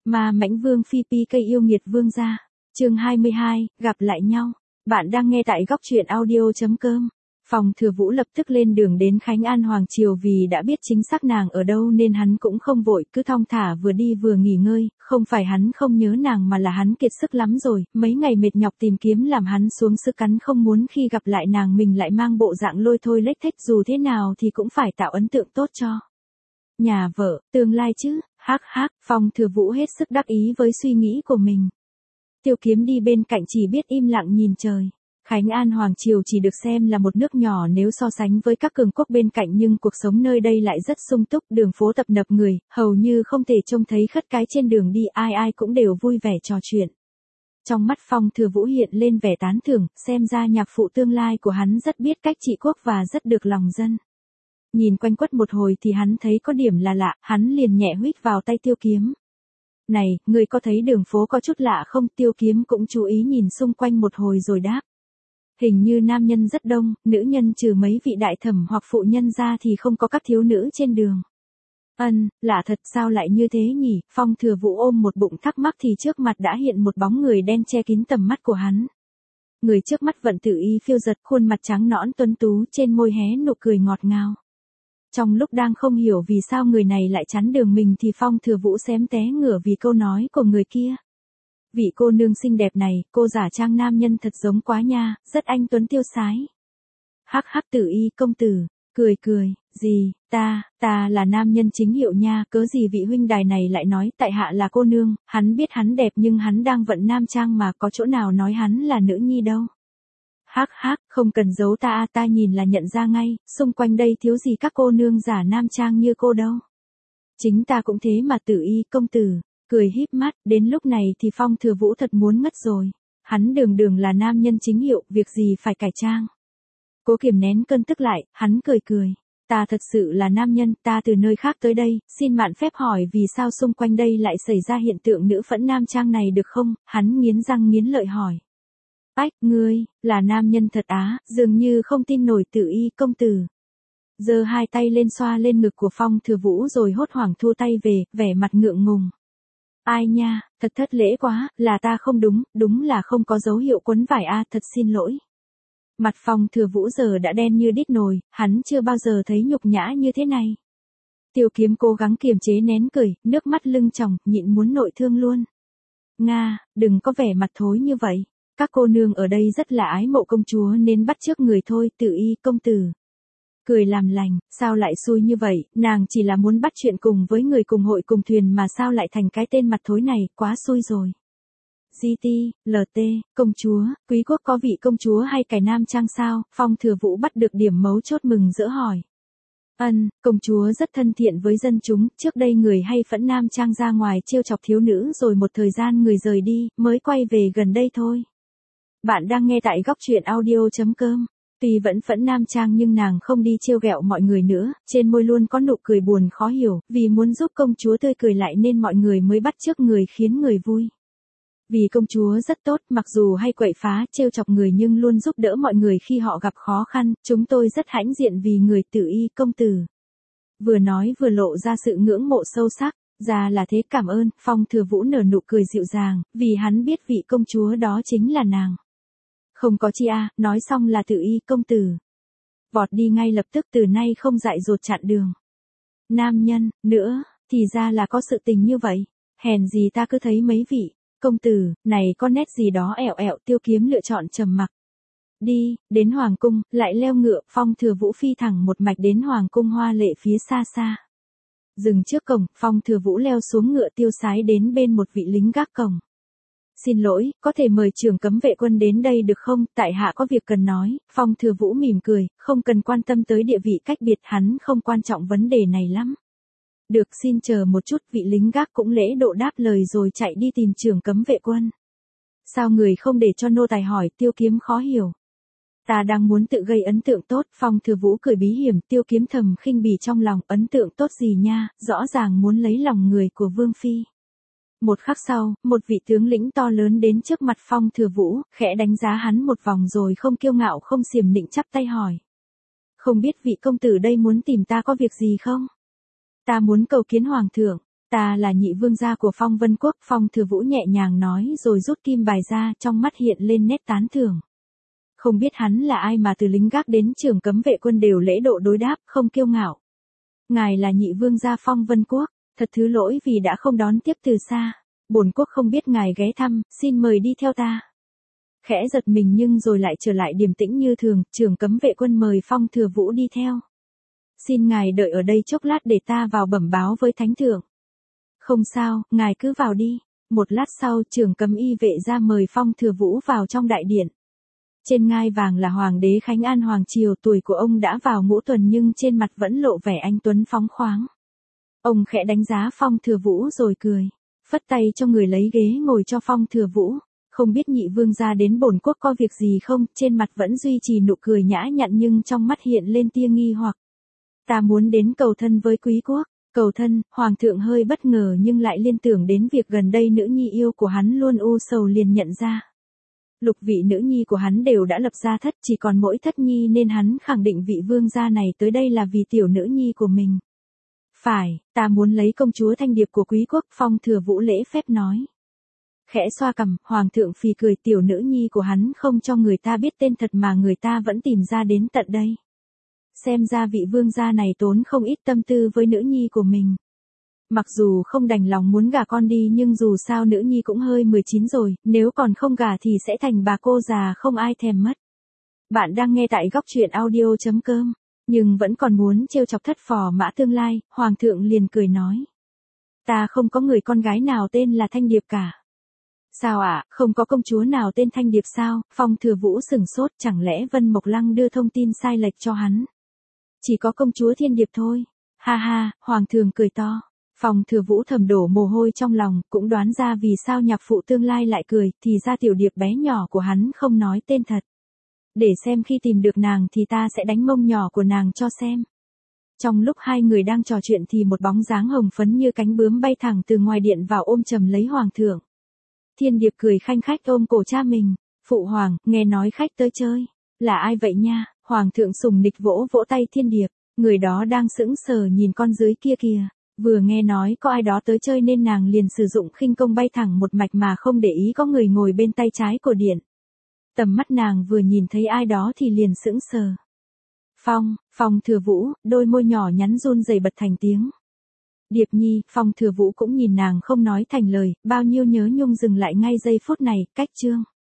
Ma Mãnh Vương Phi PK yêu nghiệt vương gia. Chương 22, gặp lại nhau. Bạn đang nghe tại góc truyện audio.com. Phong Thừa Vũ lập tức lên đường đến Khánh An Hoàng Triều vì đã biết chính xác nàng ở đâu nên hắn cũng không vội, cứ thong thả vừa đi vừa nghỉ ngơi, không phải hắn không nhớ nàng mà là hắn kiệt sức lắm rồi, mấy ngày mệt nhọc tìm kiếm làm hắn xuống sức cắn không muốn khi gặp lại nàng mình lại mang bộ dạng lôi thôi lếch thếch, dù thế nào thì cũng phải tạo ấn tượng tốt cho nhà vợ, tương lai chứ, Phong Thừa Vũ hết sức đắc ý với suy nghĩ của mình. Tiêu Kiếm đi bên cạnh chỉ biết im lặng nhìn trời. Khánh An Hoàng Triều chỉ được xem là một nước nhỏ nếu so sánh với các cường quốc bên cạnh nhưng cuộc sống nơi đây lại rất sung túc, đường phố tấp nập người, hầu như không thể trông thấy khất cái trên đường đi, ai ai cũng đều vui vẻ trò chuyện. Trong mắt Phong Thừa Vũ hiện lên vẻ tán thưởng, xem ra nhạc phụ tương lai của hắn rất biết cách trị quốc và rất được lòng dân. Nhìn quanh quất một hồi thì hắn thấy có điểm là lạ, hắn liền nhẹ huých vào tay Tiêu Kiếm. Này, người có thấy đường phố có chút lạ không? Tiêu Kiếm cũng chú ý nhìn xung quanh một hồi rồi đáp. Hình như nam nhân rất đông, nữ nhân trừ mấy vị đại thẩm hoặc phụ nhân ra thì không có các thiếu nữ trên đường. Lạ thật, sao lại như thế nhỉ? Phong Thừa Vũ ôm một bụng thắc mắc thì trước mặt đã hiện một bóng người đen che kín tầm mắt của hắn. Người trước mắt vận tử y phiêu giật, khuôn mặt trắng nõn tuấn tú, trên môi hé nụ cười ngọt ngào. Trong lúc đang không hiểu vì sao người này lại chắn đường mình thì Phong Thừa Vũ xém té ngửa vì câu nói của người kia. Vị cô nương xinh đẹp này, cô giả trang nam nhân thật giống quá nha, rất anh tuấn tiêu sái. Tử y công tử, cười, gì, ta là nam nhân chính hiệu nha, cớ gì vị huynh đài này lại nói tại hạ là cô nương, hắn biết hắn đẹp nhưng hắn đang vận nam trang mà có chỗ nào nói hắn là nữ nhi đâu. Không cần giấu ta nhìn là nhận ra ngay, xung quanh đây thiếu gì các cô nương giả nam trang như cô đâu. Chính ta cũng thế mà tử y công tử, cười híp mắt, đến lúc này thì Phong Thừa Vũ thật muốn ngất rồi. Hắn đường là nam nhân chính hiệu, việc gì phải cải trang. Cố kiềm nén cơn tức lại, hắn cười. Ta thật sự là nam nhân, ta từ nơi khác tới đây, xin mạn phép hỏi vì sao xung quanh đây lại xảy ra hiện tượng nữ phẫn nam trang này được không? Hắn nghiến răng nghiến lợi hỏi. Ngươi, là nam nhân thật á, dường như không tin nổi tử y công tử. Giơ hai tay lên xoa lên ngực của Phong Thừa Vũ rồi hốt hoảng thua tay về, vẻ mặt ngượng ngùng. Ai nha, thật thất lễ quá, là ta không đúng là không có dấu hiệu quấn vải thật xin lỗi. Mặt Phong Thừa Vũ giờ đã đen như đít nồi, hắn chưa bao giờ thấy nhục nhã như thế này. Tiêu Kiếm cố gắng kiềm chế nén cười, nước mắt lưng tròng, nhịn muốn nội thương luôn. Nga, đừng có vẻ mặt thối như vậy. Các cô nương ở đây rất là ái mộ công chúa nên bắt chước người thôi, tử y công tử. Cười làm lành, sao lại xui như vậy, nàng chỉ là muốn bắt chuyện cùng với người cùng hội cùng thuyền mà sao lại thành cái tên mặt thối này, quá xui rồi. GT, LT, công chúa, quý quốc có vị công chúa hay cải nam trang sao? Phong Thừa Vũ bắt được điểm mấu chốt mừng rỡ hỏi. Công chúa rất thân thiện với dân chúng, trước đây người hay phẫn nam trang ra ngoài trêu chọc thiếu nữ rồi một thời gian người rời đi, mới quay về gần đây thôi. Bạn đang nghe tại góc truyện audio.com. Tuy vẫn phẫn nam trang nhưng nàng không đi trêu ghẹo mọi người nữa, trên môi luôn có nụ cười buồn khó hiểu, vì muốn giúp công chúa tươi cười lại nên mọi người mới bắt chước người khiến người vui. Vì công chúa rất tốt, mặc dù hay quậy phá trêu chọc người nhưng luôn giúp đỡ mọi người khi họ gặp khó khăn, chúng tôi rất hãnh diện vì người tử y công tử. Vừa nói vừa lộ ra sự ngưỡng mộ sâu sắc, ra là thế, cảm ơn. Phong Thừa Vũ nở nụ cười dịu dàng, vì hắn biết vị công chúa đó chính là nàng. Không có chi nói xong là tử y công tử. Vọt đi ngay lập tức, từ nay không dại dột chặn đường. Nam nhân, nữa, thì ra là có sự tình như vậy. Hèn gì ta cứ thấy mấy vị công tử này có nét gì đó ẹo. Tiêu Kiếm lựa chọn trầm mặc. Đi, đến hoàng cung, lại leo ngựa. Phong Thừa Vũ phi thẳng một mạch đến hoàng cung hoa lệ phía xa. Dừng trước cổng, Phong Thừa Vũ leo xuống ngựa tiêu sái đến bên một vị lính gác cổng. Xin lỗi, có thể mời trưởng cấm vệ quân đến đây được không, tại hạ có việc cần nói. Phong Thừa Vũ mỉm cười, không cần quan tâm tới địa vị cách biệt, hắn không quan trọng vấn đề này lắm. Được, xin chờ một chút, vị lính gác cũng lễ độ đáp lời rồi chạy đi tìm trưởng cấm vệ quân. Sao người không để cho nô tài hỏi? Tiêu Kiếm khó hiểu. Ta đang muốn tự gây ấn tượng tốt. Phong Thừa Vũ cười bí hiểm. Tiêu Kiếm thầm khinh bỉ trong lòng, ấn tượng tốt gì nha, rõ ràng muốn lấy lòng người của Vương Phi. Một khắc sau, một vị tướng lĩnh to lớn đến trước mặt Phong Thừa Vũ, khẽ đánh giá hắn một vòng rồi không kiêu ngạo không xiềm nịnh chắp tay hỏi. Không biết vị công tử đây muốn tìm ta có việc gì không? Ta muốn cầu kiến hoàng thượng. Ta là nhị vương gia của Phong Vân Quốc. Phong Thừa Vũ nhẹ nhàng nói rồi rút kim bài ra, trong mắt hiện lên nét tán thưởng. Không biết hắn là ai mà từ lính gác đến trưởng cấm vệ quân đều lễ độ đối đáp, không kiêu ngạo. Ngài là nhị vương gia Phong Vân Quốc, thật thứ lỗi vì đã không đón tiếp từ xa. Bổn quốc không biết ngài ghé thăm, xin mời đi theo ta. Khẽ giật mình nhưng rồi lại trở lại điềm tĩnh như thường, trưởng cấm vệ quân mời Phong Thừa Vũ đi theo. Xin ngài đợi ở đây chốc lát để ta vào bẩm báo với thánh thượng. Không sao, ngài cứ vào đi. Một lát sau, trưởng cấm y vệ ra mời Phong Thừa Vũ vào trong đại điện. Trên ngai vàng là Hoàng đế Khánh An Hoàng Triều, tuổi của ông đã vào ngũ tuần nhưng trên mặt vẫn lộ vẻ anh tuấn phóng khoáng. Ông khẽ đánh giá Phong Thừa Vũ rồi cười, phất tay cho người lấy ghế ngồi cho Phong Thừa Vũ. Không biết nhị vương gia đến bổn quốc có việc gì không, trên mặt vẫn duy trì nụ cười nhã nhặn nhưng trong mắt hiện lên tia nghi hoặc. Ta muốn đến cầu thân với quý quốc. Cầu thân, Hoàng thượng hơi bất ngờ nhưng lại liên tưởng đến việc gần đây nữ nhi yêu của hắn luôn u sầu liền nhận ra. Lục vị nữ nhi của hắn đều đã lập gia thất, chỉ còn mỗi thất nhi nên hắn khẳng định vị vương gia này tới đây là vì tiểu nữ nhi của mình. Phải, ta muốn lấy công chúa Thanh Điệp của quý quốc. Phong Thừa Vũ lễ phép nói. Khẽ xoa cằm, Hoàng thượng phì cười, tiểu nữ nhi của hắn không cho người ta biết tên thật mà người ta vẫn tìm ra đến tận đây. Xem ra vị vương gia này tốn không ít tâm tư với nữ nhi của mình. Mặc dù không đành lòng muốn gả con đi nhưng dù sao nữ nhi cũng hơi 19 rồi, nếu còn không gả thì sẽ thành bà cô già không ai thèm mất. Bạn đang nghe tại góc truyện audio.com, nhưng vẫn còn muốn trêu chọc thất phò mã tương lai, Hoàng thượng liền cười nói. Ta không có người con gái nào tên là Thanh Điệp cả. Sao ạ, không có công chúa nào tên Thanh Điệp sao? Phong Thừa Vũ sửng sốt, chẳng lẽ Vân Mộc Lăng đưa thông tin sai lệch cho hắn? Chỉ có công chúa Thiên Điệp thôi. Ha ha, Hoàng thượng cười to. Phong Thừa Vũ thầm đổ mồ hôi trong lòng, cũng đoán ra vì sao nhạc phụ tương lai lại cười, thì ra tiểu điệp bé nhỏ của hắn không nói tên thật. Để xem khi tìm được nàng thì ta sẽ đánh mông nhỏ của nàng cho xem. Trong lúc hai người đang trò chuyện thì một bóng dáng hồng phấn như cánh bướm bay thẳng từ ngoài điện vào ôm chầm lấy Hoàng thượng. Thiên Điệp cười khanh khách ôm cổ cha mình. Phụ hoàng, nghe nói khách tới chơi. Là ai vậy nha? Hoàng thượng sùng nịch vỗ vỗ tay Thiên Điệp. Người đó đang sững sờ nhìn con dưới kia kìa. Vừa nghe nói có ai đó tới chơi nên nàng liền sử dụng khinh công bay thẳng một mạch mà không để ý có người ngồi bên tay trái của điện. Tầm mắt nàng vừa nhìn thấy ai đó thì liền sững sờ. Phong Thừa Vũ, đôi môi nhỏ nhắn run rẩy bật thành tiếng. Điệp nhi, Phong Thừa Vũ cũng nhìn nàng không nói thành lời, bao nhiêu nhớ nhung dừng lại ngay giây phút này, cách chương.